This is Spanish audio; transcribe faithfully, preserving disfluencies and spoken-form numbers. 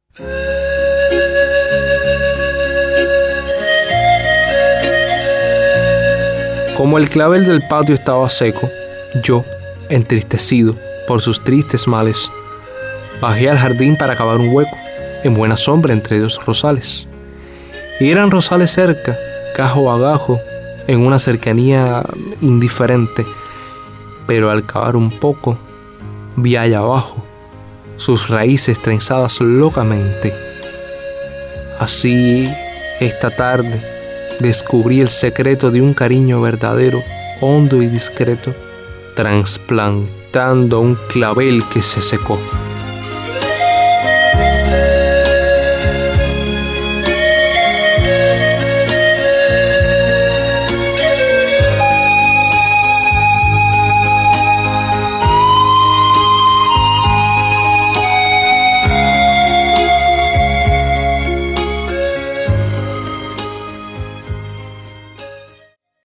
Como el clavel del patio estaba seco, yo, entristecido por sus tristes males, bajé al jardín para cavar un hueco, en buena sombra entre dos rosales. Y eran rosales cerca, gajo a gajo, en una cercanía indiferente, pero al cavar un poco, vi allá abajo sus raíces trenzadas locamente. Así, esta tarde, descubrí el secreto de un cariño verdadero, hondo y discreto, trasplantando un clavel que se secó.